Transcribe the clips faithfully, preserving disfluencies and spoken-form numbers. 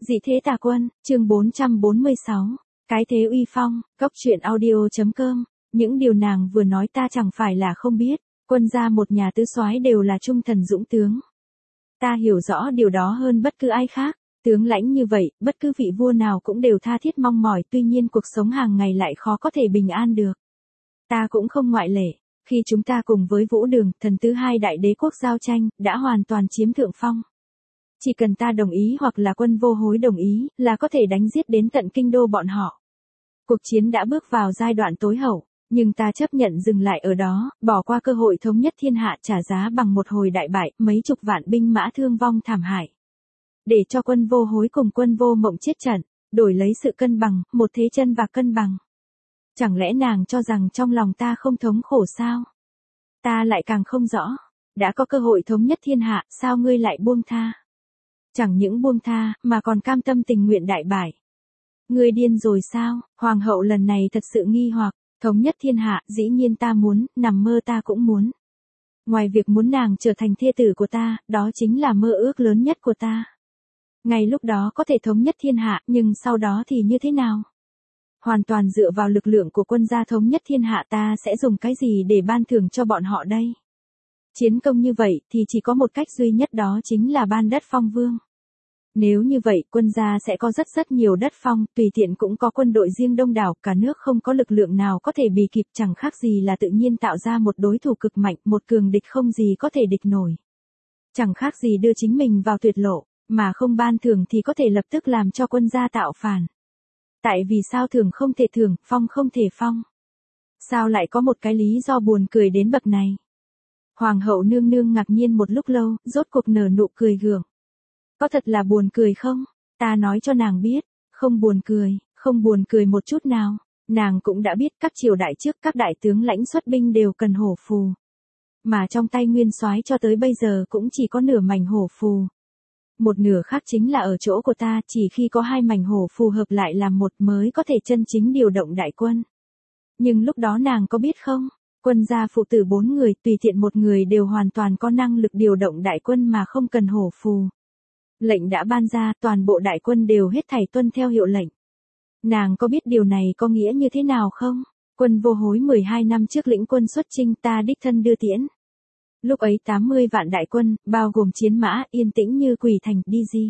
Dị thế tà quân, chương bốn trăm bốn mươi sáu. Cái thế uy phong, cốc truyện audio.com. Những điều nàng vừa nói ta chẳng phải là không biết, quân gia một nhà tứ soái đều là trung thần dũng tướng. Ta hiểu rõ điều đó hơn bất cứ ai khác, tướng lãnh như vậy, bất cứ vị vua nào cũng đều tha thiết mong mỏi, tuy nhiên cuộc sống hàng ngày lại khó có thể bình an được. Ta cũng không ngoại lệ, khi chúng ta cùng với Vũ Đường, thần thứ hai đại đế quốc giao tranh, đã hoàn toàn chiếm thượng phong. Chỉ cần ta đồng ý hoặc là quân vô hối đồng ý, là có thể đánh giết đến tận kinh đô bọn họ. Cuộc chiến đã bước vào giai đoạn tối hậu, nhưng ta chấp nhận dừng lại ở đó, bỏ qua cơ hội thống nhất thiên hạ, trả giá bằng một hồi đại bại, mấy chục vạn binh mã thương vong thảm hại. Để cho quân vô hối cùng quân vô mộng chết trận, đổi lấy sự cân bằng, một thế chân và cân bằng. Chẳng lẽ nàng cho rằng trong lòng ta không thống khổ sao? Ta lại càng không rõ. Đã có cơ hội thống nhất thiên hạ, sao ngươi lại buông tha? Chẳng những buông tha, mà còn cam tâm tình nguyện đại bại. Ngươi điên rồi sao? Hoàng hậu lần này thật sự nghi hoặc, thống nhất thiên hạ, dĩ nhiên ta muốn, nằm mơ ta cũng muốn. Ngoài việc muốn nàng trở thành thê tử của ta, đó chính là mơ ước lớn nhất của ta. Ngay lúc đó có thể thống nhất thiên hạ, nhưng sau đó thì như thế nào? Hoàn toàn dựa vào lực lượng của quân gia thống nhất thiên hạ, ta sẽ dùng cái gì để ban thưởng cho bọn họ đây? Chiến công như vậy thì chỉ có một cách duy nhất, đó chính là ban đất phong vương. Nếu như vậy, quân gia sẽ có rất rất nhiều đất phong, tùy tiện cũng có quân đội riêng đông đảo, cả nước không có lực lượng nào có thể bì kịp, chẳng khác gì là tự nhiên tạo ra một đối thủ cực mạnh, một cường địch không gì có thể địch nổi. Chẳng khác gì đưa chính mình vào tuyệt lộ, mà không ban thưởng thì có thể lập tức làm cho quân gia tạo phản. Tại vì sao thưởng không thể thưởng, phong không thể phong? Sao lại có một cái lý do buồn cười đến bậc này? Hoàng hậu nương nương ngạc nhiên một lúc lâu, rốt cuộc nở nụ cười gượng. Có thật là buồn cười không? Ta nói cho nàng biết, không buồn cười, không buồn cười một chút nào. Nàng cũng đã biết các triều đại trước các đại tướng lãnh xuất binh đều cần hổ phù. Mà trong tay nguyên soái cho tới bây giờ cũng chỉ có nửa mảnh hổ phù. Một nửa khác chính là ở chỗ của ta, chỉ khi có hai mảnh hổ phù hợp lại làm một mới có thể chân chính điều động đại quân. Nhưng lúc đó nàng có biết không? Quân gia phụ tử bốn người, tùy tiện một người đều hoàn toàn có năng lực điều động đại quân mà không cần hổ phù. Lệnh đã ban ra, toàn bộ đại quân đều hết thảy tuân theo hiệu lệnh. Nàng có biết điều này có nghĩa như thế nào không? Quân vô hối mười hai năm trước lĩnh quân xuất chinh, ta đích thân đưa tiễn. Lúc ấy tám mươi vạn đại quân, bao gồm chiến mã, yên tĩnh như quỷ thành, đi gì?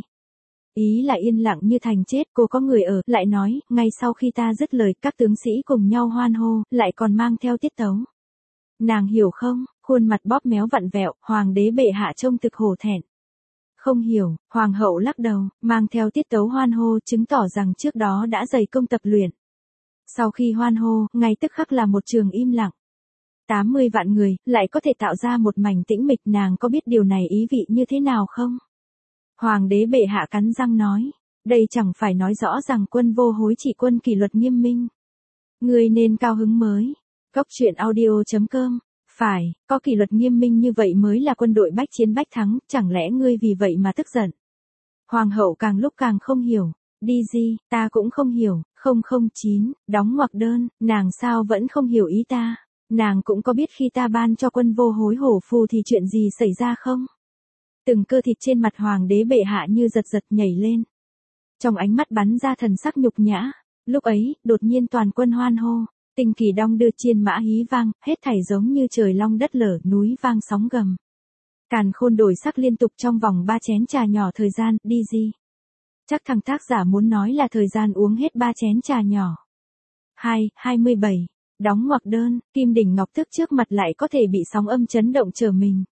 Ý là yên lặng như thành chết, cô có người ở, lại nói, ngay sau khi ta dứt lời, các tướng sĩ cùng nhau hoan hô, lại còn mang theo tiết tấu. Nàng hiểu không? Khuôn mặt bóp méo vặn vẹo, hoàng đế bệ hạ trông thực hổ thẹn. Không hiểu, hoàng hậu lắc đầu, mang theo tiết tấu hoan hô, chứng tỏ rằng trước đó đã dày công tập luyện. Sau khi hoan hô, ngay tức khắc là một trường im lặng. tám mươi vạn người, lại có thể tạo ra một mảnh tĩnh mịch, nàng có biết điều này ý vị như thế nào không? Hoàng đế bệ hạ cắn răng nói, đây chẳng phải nói rõ rằng quân vô hối chỉ quân kỷ luật nghiêm minh. Người nên cao hứng mới. Cốc truyện audio.com. Phải, có kỷ luật nghiêm minh như vậy mới là quân đội bách chiến bách thắng, chẳng lẽ ngươi vì vậy mà tức giận? Hoàng hậu càng lúc càng không hiểu. Đi gì, ta cũng không hiểu. không không chín, đóng ngoặc đơn, nàng sao vẫn không hiểu ý ta? Nàng cũng có biết khi ta ban cho quân vô hối hổ phù thì chuyện gì xảy ra không? Từng cơ thịt trên mặt hoàng đế bệ hạ như giật giật nhảy lên. Trong ánh mắt bắn ra thần sắc nhục nhã. Lúc ấy, đột nhiên toàn quân hoan hô. Tinh kỳ đong đưa, chiên mã hí vang, hết thảy giống như trời long đất lở, núi vang sóng gầm. Càn khôn đổi sắc liên tục trong vòng ba chén trà nhỏ thời gian, đi gì? Chắc thằng tác giả muốn nói là thời gian uống hết ba chén trà nhỏ. hai, hai mươi bảy. Đóng ngoặc đơn, kim đỉnh ngọc thức trước mặt lại có thể bị sóng âm chấn động trở mình.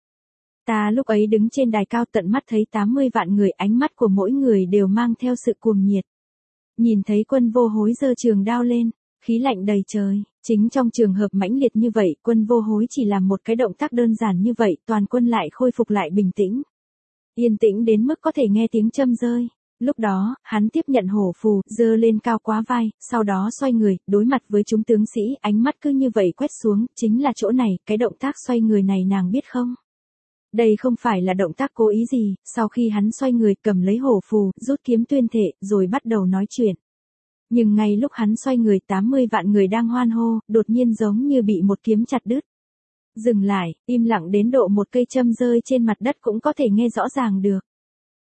Ta lúc ấy đứng trên đài cao, tận mắt thấy tám mươi vạn người, ánh mắt của mỗi người đều mang theo sự cuồng nhiệt. Nhìn thấy quân vô hối giơ trường đao lên, khí lạnh đầy trời, chính trong trường hợp mãnh liệt như vậy, quân vô hối chỉ làm một cái động tác đơn giản như vậy, toàn quân lại khôi phục lại bình tĩnh. Yên tĩnh đến mức có thể nghe tiếng châm rơi. Lúc đó, hắn tiếp nhận hổ phù, giơ lên cao quá vai, sau đó xoay người, đối mặt với chúng tướng sĩ, ánh mắt cứ như vậy quét xuống, chính là chỗ này, cái động tác xoay người này nàng biết không? Đây không phải là động tác cố ý gì, sau khi hắn xoay người, cầm lấy hổ phù, rút kiếm tuyên thệ, rồi bắt đầu nói chuyện. Nhưng ngay lúc hắn xoay người, tám mươi vạn người đang hoan hô, đột nhiên giống như bị một kiếm chặt đứt. Dừng lại, im lặng đến độ một cây châm rơi trên mặt đất cũng có thể nghe rõ ràng được.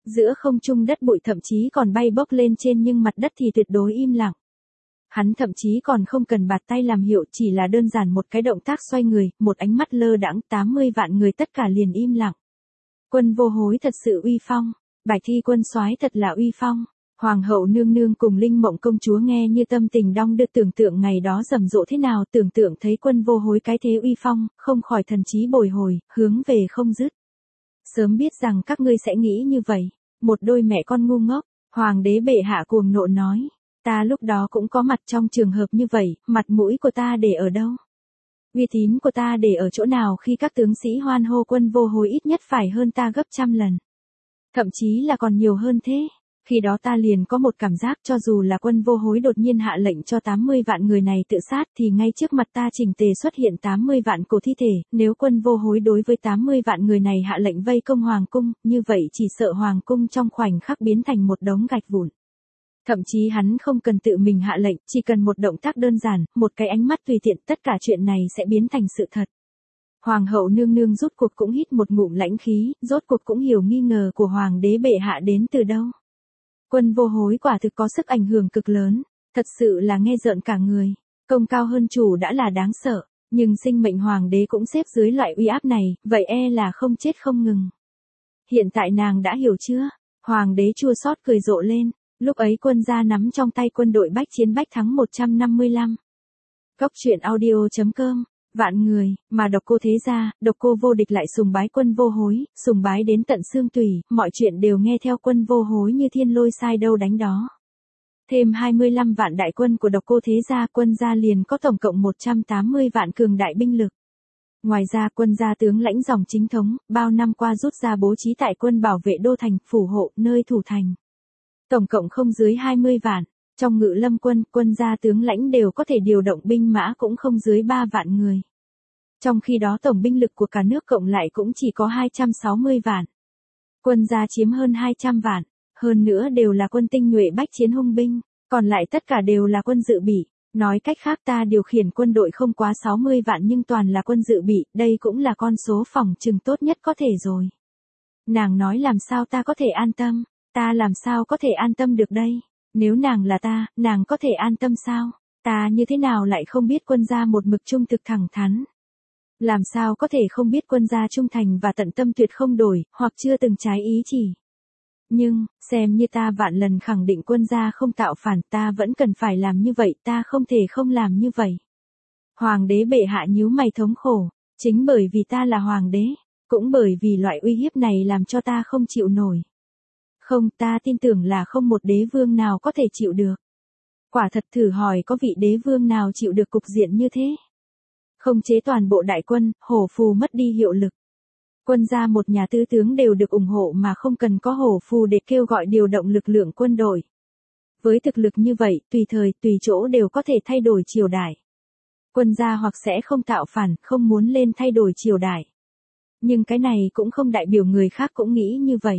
Giữa không trung đất bụi thậm chí còn bay bốc lên trên nhưng mặt đất thì tuyệt đối im lặng. Hắn thậm chí còn không cần bạt tay làm hiệu, chỉ là đơn giản một cái động tác xoay người, một ánh mắt lơ đãng, tám mươi vạn người tất cả liền im lặng. Quân vô hối thật sự uy phong, Bạch Thi quân soái thật là uy phong. Hoàng hậu nương nương cùng Linh Mộng công chúa nghe như tâm tình đong đưa, tưởng tượng ngày đó rầm rộ thế nào, tưởng tượng thấy quân vô hối cái thế uy phong, không khỏi thần trí bồi hồi, hướng về không dứt. Sớm biết rằng các ngươi sẽ nghĩ như vậy, một đôi mẹ con ngu ngốc. Hoàng đế bệ hạ cuồng nộ nói, ta lúc đó cũng có mặt trong trường hợp như vậy, mặt mũi của ta để ở đâu? Uy tín của ta để ở chỗ nào khi các tướng sĩ hoan hô quân vô hối ít nhất phải hơn ta gấp trăm lần. Thậm chí là còn nhiều hơn thế. Khi đó ta liền có một cảm giác, cho dù là quân vô hối đột nhiên hạ lệnh cho tám mươi vạn người này tự sát thì ngay trước mặt ta chỉnh tề xuất hiện tám mươi vạn cổ thi thể, nếu quân vô hối đối với tám mươi vạn người này hạ lệnh vây công hoàng cung, như vậy chỉ sợ hoàng cung trong khoảnh khắc biến thành một đống gạch vụn. Thậm chí hắn không cần tự mình hạ lệnh, chỉ cần một động tác đơn giản, một cái ánh mắt tùy tiện, tất cả chuyện này sẽ biến thành sự thật. Hoàng hậu nương nương rút cuộc cũng hít một ngụm lãnh khí, rốt cuộc cũng hiểu nghi ngờ của hoàng đế bệ hạ đến từ đâu. Quân vô hối quả thực có sức ảnh hưởng cực lớn, thật sự là nghe rợn cả người, công cao hơn chủ đã là đáng sợ, nhưng sinh mệnh hoàng đế cũng xếp dưới loại uy áp này, vậy e là không chết không ngừng. Hiện tại nàng đã hiểu chưa? Hoàng đế chua xót cười rộ lên, lúc ấy quân gia nắm trong tay quân đội bách chiến bách thắng một trăm năm mươi lăm. Góc truyện audio chấm com. Vạn người, mà độc cô thế gia, độc cô vô địch lại sùng bái quân vô hối, sùng bái đến tận xương tủy, mọi chuyện đều nghe theo quân vô hối như thiên lôi sai đâu đánh đó. Thêm hai mươi lăm vạn đại quân của độc cô thế gia, quân gia liền có tổng cộng một trăm tám mươi vạn cường đại binh lực. Ngoài ra quân gia tướng lãnh dòng chính thống, bao năm qua rút ra bố trí tại quân bảo vệ đô thành, phủ hộ, nơi thủ thành. Tổng cộng không dưới hai mươi vạn. Trong ngự lâm quân, quân gia tướng lãnh đều có thể điều động binh mã cũng không dưới ba vạn người. Trong khi đó tổng binh lực của cả nước cộng lại cũng chỉ có hai trăm sáu mươi vạn. Quân gia chiếm hơn hai trăm vạn, hơn nữa đều là quân tinh nhuệ bách chiến hung binh, còn lại tất cả đều là quân dự bị. Nói cách khác ta điều khiển quân đội không quá sáu mươi vạn nhưng toàn là quân dự bị, đây cũng là con số phòng trừng tốt nhất có thể rồi. Nàng nói làm sao ta có thể an tâm, ta làm sao có thể an tâm được đây? Nếu nàng là ta, nàng có thể an tâm sao? Ta như thế nào lại không biết quân gia một mực trung thực thẳng thắn? Làm sao có thể không biết quân gia trung thành và tận tâm tuyệt không đổi, hoặc chưa từng trái ý chỉ? Nhưng, xem như ta vạn lần khẳng định quân gia không tạo phản, ta vẫn cần phải làm như vậy, ta không thể không làm như vậy. Hoàng đế bệ hạ nhíu mày thống khổ, chính bởi vì ta là hoàng đế, cũng bởi vì loại uy hiếp này làm cho ta không chịu nổi. Không, ta tin tưởng là không một đế vương nào có thể chịu được. Quả thật thử hỏi có vị đế vương nào chịu được cục diện như thế. Không chế toàn bộ đại quân, hổ phù mất đi hiệu lực. Quân gia một nhà tứ tướng đều được ủng hộ mà không cần có hổ phù để kêu gọi điều động lực lượng quân đội. Với thực lực như vậy, tùy thời, tùy chỗ đều có thể thay đổi triều đại. Quân gia hoặc sẽ không tạo phản, không muốn lên thay đổi triều đại. Nhưng cái này cũng không đại biểu người khác cũng nghĩ như vậy.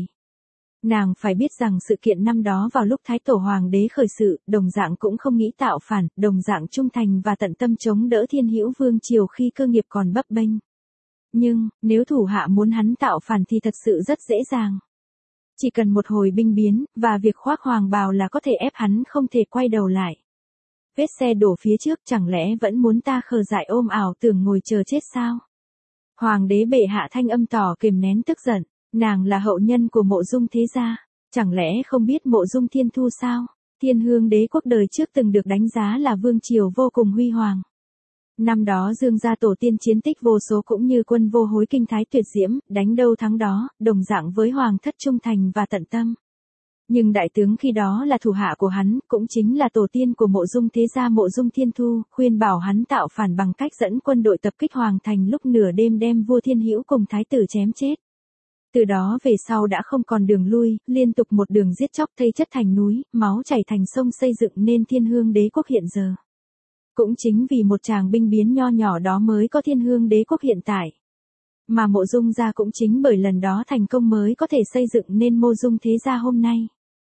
Nàng phải biết rằng sự kiện năm đó vào lúc Thái Tổ Hoàng đế khởi sự, đồng dạng cũng không nghĩ tạo phản, đồng dạng trung thành và tận tâm chống đỡ Thiên Hữu Vương triều khi cơ nghiệp còn bấp bênh. Nhưng, nếu thủ hạ muốn hắn tạo phản thì thật sự rất dễ dàng. Chỉ cần một hồi binh biến, và việc khoác hoàng bào là có thể ép hắn không thể quay đầu lại. Vết xe đổ phía trước chẳng lẽ vẫn muốn ta khờ dại ôm ảo tưởng ngồi chờ chết sao? Hoàng đế bệ hạ thanh âm tỏ kìm nén tức giận. Nàng là hậu nhân của Mộ Dung thế gia, chẳng lẽ không biết Mộ Dung Thiên Thu sao? Thiên Hương đế quốc đời trước từng được đánh giá là vương triều vô cùng huy hoàng. Năm đó Dương gia tổ tiên chiến tích vô số cũng như quân vô hối kinh thái tuyệt diễm, đánh đâu thắng đó, đồng dạng với hoàng thất trung thành và tận tâm. Nhưng đại tướng khi đó là thủ hạ của hắn, cũng chính là tổ tiên của Mộ Dung thế gia Mộ Dung Thiên Thu, khuyên bảo hắn tạo phản bằng cách dẫn quân đội tập kích hoàng thành lúc nửa đêm đem vua Thiên Hữu cùng thái tử chém chết. Từ đó về sau đã không còn đường lui, liên tục một đường giết chóc thây chất thành núi, máu chảy thành sông xây dựng nên Thiên Hương đế quốc hiện giờ. Cũng chính vì một tràng binh biến nho nhỏ đó mới có Thiên Hương đế quốc hiện tại. Mà Mộ Dung gia cũng chính bởi lần đó thành công mới có thể xây dựng nên Mộ Dung thế gia hôm nay.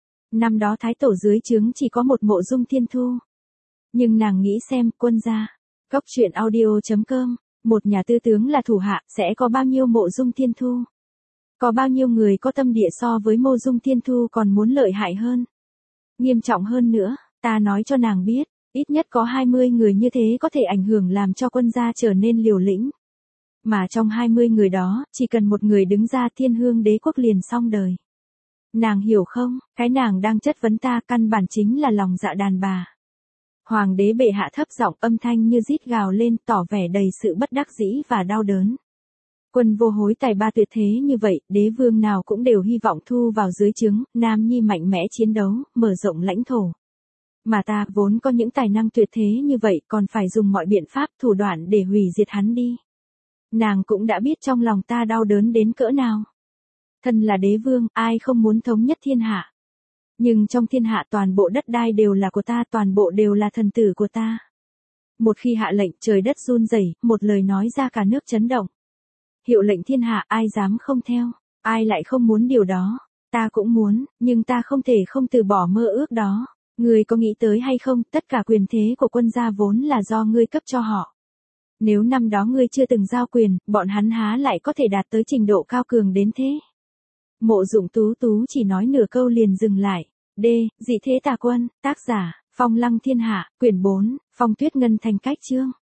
Năm đó thái tổ dưới trướng chỉ có một Mộ Dung Thiên Thu. Nhưng nàng nghĩ xem, quân gia, góc truyện audio chấm com, một nhà tư tướng là thủ hạ, sẽ có bao nhiêu Mộ Dung Thiên Thu? Có bao nhiêu người có tâm địa so với Mộ Dung Thiên Thu còn muốn lợi hại hơn. Nghiêm trọng hơn nữa, ta nói cho nàng biết, ít nhất có hai mươi người như thế có thể ảnh hưởng làm cho quân gia trở nên liều lĩnh. Mà trong hai mươi người đó, chỉ cần một người đứng ra Thiên Hương đế quốc liền xong đời. Nàng hiểu không, cái nàng đang chất vấn ta căn bản chính là lòng dạ đàn bà. Hoàng đế bệ hạ thấp giọng, âm thanh như rít gào lên, tỏ vẻ đầy sự bất đắc dĩ và đau đớn. Quân vô hối tài ba tuyệt thế như vậy, đế vương nào cũng đều hy vọng thu vào dưới trướng, nam nhi mạnh mẽ chiến đấu, mở rộng lãnh thổ. Mà ta vốn có những tài năng tuyệt thế như vậy, còn phải dùng mọi biện pháp thủ đoạn để hủy diệt hắn đi. Nàng cũng đã biết trong lòng ta đau đớn đến cỡ nào. Thân là đế vương, ai không muốn thống nhất thiên hạ. Nhưng trong thiên hạ toàn bộ đất đai đều là của ta, toàn bộ đều là thần tử của ta. Một khi hạ lệnh, trời đất run rẩy, một lời nói ra cả nước chấn động. Hiệu lệnh thiên hạ, ai dám không theo, ai lại không muốn điều đó. Ta cũng muốn, nhưng ta không thể không từ bỏ mơ ước đó. Ngươi có nghĩ tới hay không, tất cả quyền thế của quân gia vốn là do ngươi cấp cho họ. Nếu năm đó ngươi chưa từng giao quyền, bọn hắn há lại có thể đạt tới trình độ cao cường đến thế. Mộ Dụng Tú Tú chỉ nói nửa câu liền dừng lại. D. Dị thế tà quân, tác giả, Phong Lăng Thiên Hạ, quyển bốn, Phong Tuyết Ngân Thành cách chương.